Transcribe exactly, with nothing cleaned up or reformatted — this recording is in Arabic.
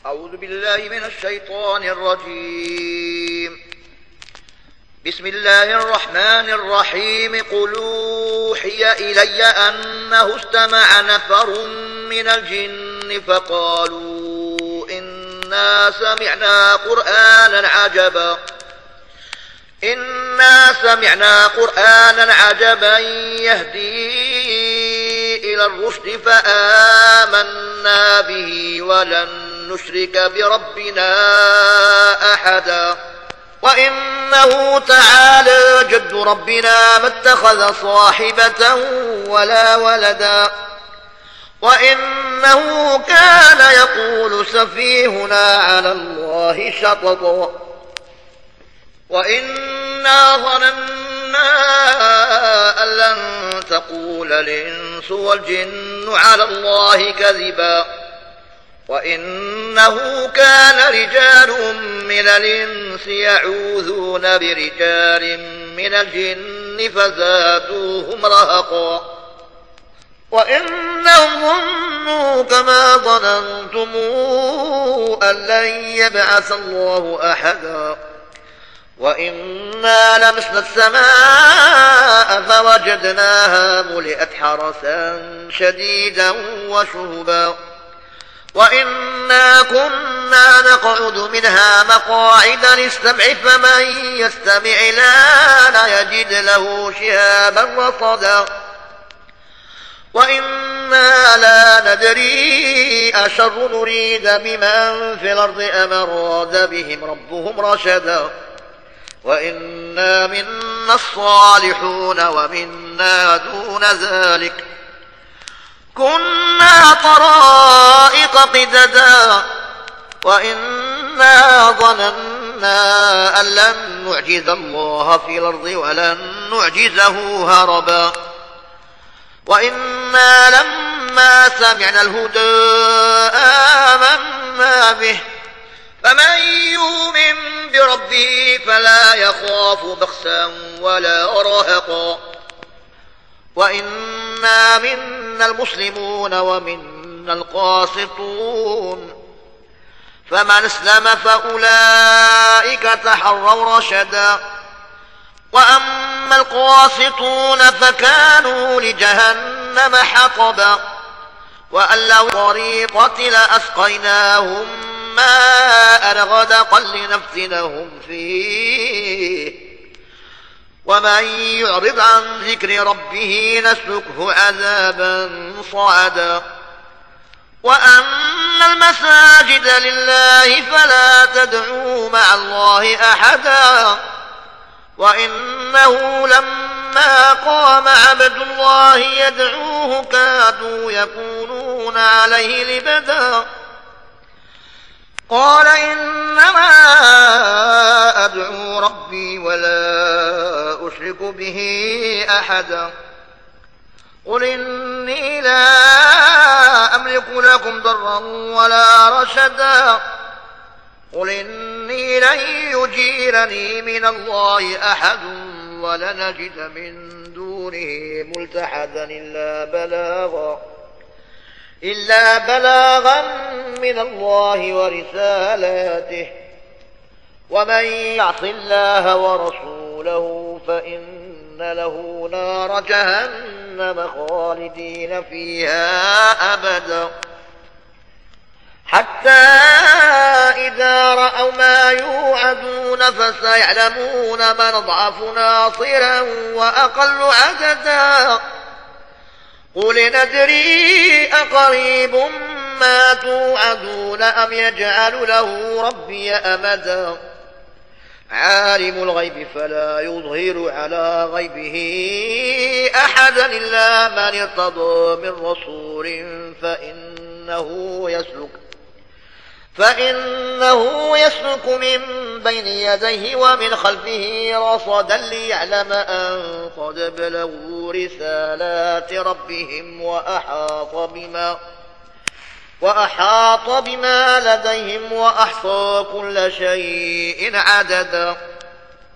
أعوذ بالله من الشيطان الرجيم. بسم الله الرحمن الرحيم. قل أوحي إلي أنه استمع نفر من الجن فقالوا إنا سمعنا قرآنا عجبا إنا سمعنا قرآنا عجبا يهدي إلى الرشد فآمنا به ولن نشرك بربنا أحدا وإنه تعالى جد ربنا ما اتخذ صاحبة ولا ولدا وإنه كان يقول سفيهنا على الله شططا وإنا ظننا أن لن تقول الإنس والجن على الله كذبا وإنه كان رجال من الإنس يعوذون برجال من الجن فزادوهم رهقا وإنهم ظنوا كما ظننتم أن لن يبعث الله أحدا وإنا لمسنا السماء فوجدناها ملئت حرسا شديدا وشهبا وإنا كنا نقعد منها مقاعد للسمع فمن يستمع الآن يجد له شهابا رصدا وإنا لا ندري أشر نريد بمن في الأرض أم أراد بهم ربهم رشدا وإنا منا الصالحون ومنا دون ذلك كنا طرائق قددا وإنا ظننا أن لن نعجز الله في الأرض ولن نعجزه هربا وإنا لما سمعنا الهدى آمنا به فمن يؤمن بربه فلا يخاف بخسا ولا رهقا وإنا منا المسلمون ومنا القاسطون فمن اسلم فأولئك تحروا رشدا وأما القاسطون فكانوا لجهنم حطبا وأن لو طريقة لأسقيناهم ماء غدقا لنفتنهم فيه ومن يعرض عن ذكر ربه نسلكه عذابا صعدا وأن المساجد لله فلا تدعوا مع الله أحدا وإنه لما قام عبد الله يدعوه كادوا يكونون عليه لبدا قال إنما أدعو ربي ولا أشرك به أحدا قل إني لا أملك لكم ضرا ولا رشدا قل إني لن يجيرني من الله أحد ولنجد من دونه ملتحدا إلا بلاغا إلا بلاغا من الله ورسالاته ومن يعص الله ورسوله فإن له نار جهنم خالدين فيها أبدا حتى إذا رأوا ما يوعدون فسيعلمون من ضعف ناصرا وأقل عددا قل ندري أقريب ما توعدون أم يجعل له ربي أمدا عالم الغيب فلا يظهر على غيبه أحدا إلا من ارتضى من رسول فإنه يسلك فإنه يسلك من بين يديه ومن خلفه رصدا ليعلم أن قد بلغوا رسالات ربهم وأحاط بما وأحاط بما لديهم وأحصى كل شيء عددا